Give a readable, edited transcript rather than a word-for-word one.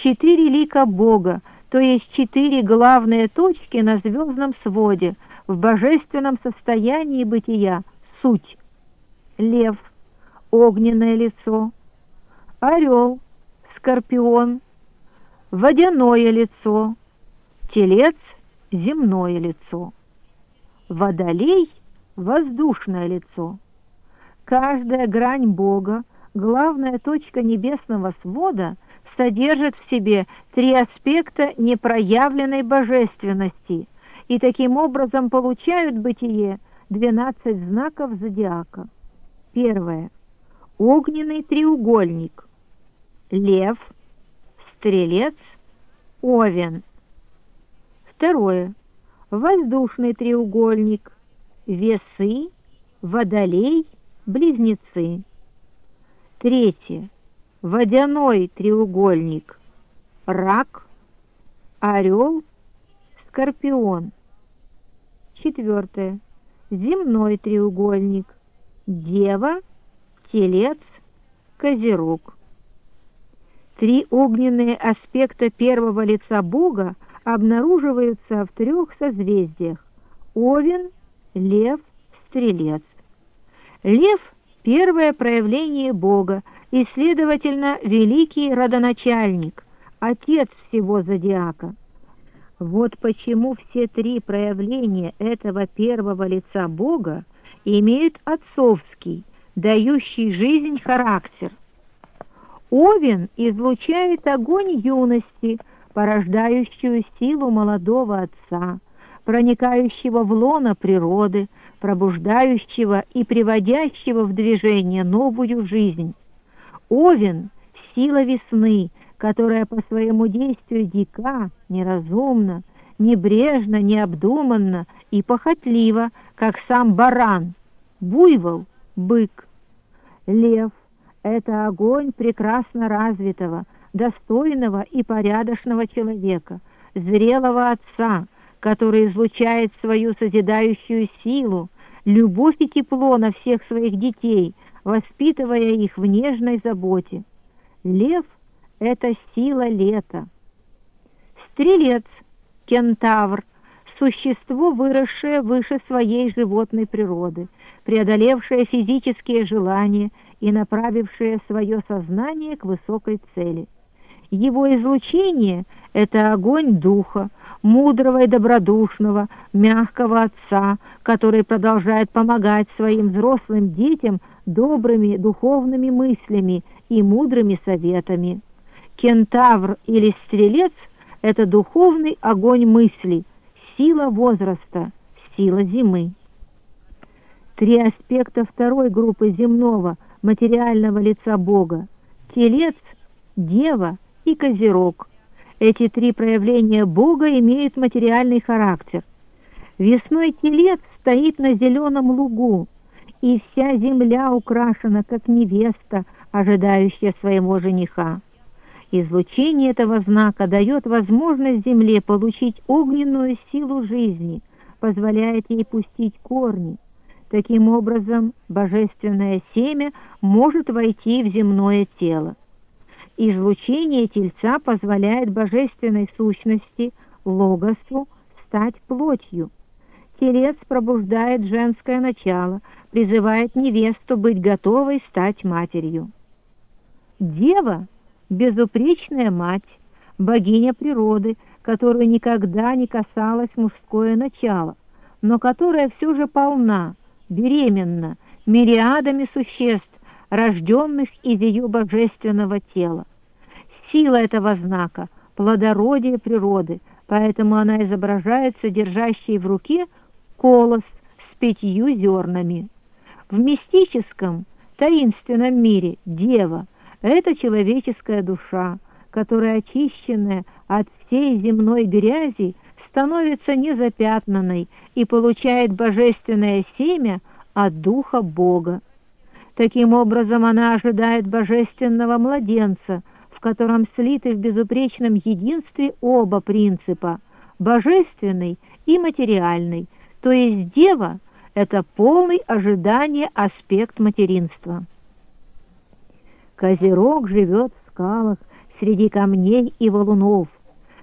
4 лика Бога, то есть 4 главные точки на звездном своде, в божественном состоянии бытия, суть. Лев, огненное лицо, орел, скорпион, водяное лицо, телец, земное лицо, водолей, воздушное лицо. Каждая грань Бога, главная точка небесного свода, содержит в себе 3 аспекта непроявленной божественности и таким образом получают бытие 12 знаков зодиака. Первое. Огненный треугольник. Лев, стрелец, овен. Второе. Воздушный треугольник. Весы, водолей, близнецы. Третье. Водяной треугольник. Рак, орел, скорпион. Четвертое. Земной треугольник. Дева, телец, козерог. 3 огненные аспекта первого лица Бога обнаруживаются в 3 созвездиях: Овен, Лев, Стрелец. Лев — первое проявление Бога и, следовательно, великий родоначальник, отец всего зодиака. Вот почему все 3 проявления этого первого лица Бога имеют отцовский, дающий жизнь характер. Овен излучает огонь юности, порождающую силу молодого отца, проникающего в лоно природы, пробуждающего и приводящего в движение новую жизнь. Овен — сила весны, которая по своему действию дика, неразумна, небрежна, необдуманна и похотлива, как сам баран, буйвол, бык. Лев — это огонь прекрасно развитого, достойного и порядочного человека, зрелого отца, который излучает свою созидающую силу, любовь и тепло на всех своих детей, воспитывая их в нежной заботе. Лев — это сила лета. Стрелец, кентавр, существо, выросшее выше своей животной природы, преодолевшее физические желания и направившее свое сознание к высокой цели. Его излучение — это огонь духа, мудрого и добродушного, мягкого отца, который продолжает помогать своим взрослым детям добрыми духовными мыслями и мудрыми советами. Кентавр или стрелец — это духовный огонь мысли, сила возраста, сила зимы. 3 аспекта второй группы земного, материального лица Бога — телец, дева и козерог. Эти 3 проявления Бога имеют материальный характер. Весной телец стоит на зеленом лугу, и вся земля украшена, как невеста, ожидающая своего жениха. Излучение этого знака дает возможность земле получить огненную силу жизни, позволяет ей пустить корни. Таким образом, божественное семя может войти в земное тело. Излучение тельца позволяет божественной сущности, логосу, стать плотью. Телец пробуждает женское начало, призывает невесту быть готовой стать матерью. Дева — безупречная мать, богиня природы, которую никогда не касалось мужское начало, но которая все же полна, беременна мириадами существ, рожденных из ее божественного тела. Сила этого знака — плодородие природы, поэтому она изображается держащей в руке колос с 5 зернами. В мистическом, таинственном мире дева — это человеческая душа, которая, очищенная от всей земной грязи, становится незапятнанной и получает божественное семя от Духа Бога. Таким образом, она ожидает божественного младенца, в котором слиты в безупречном единстве оба принципа – божественный и материальный, то есть дева – это полный ожидание аспект материнства. Козерог живет в скалах, среди камней и валунов.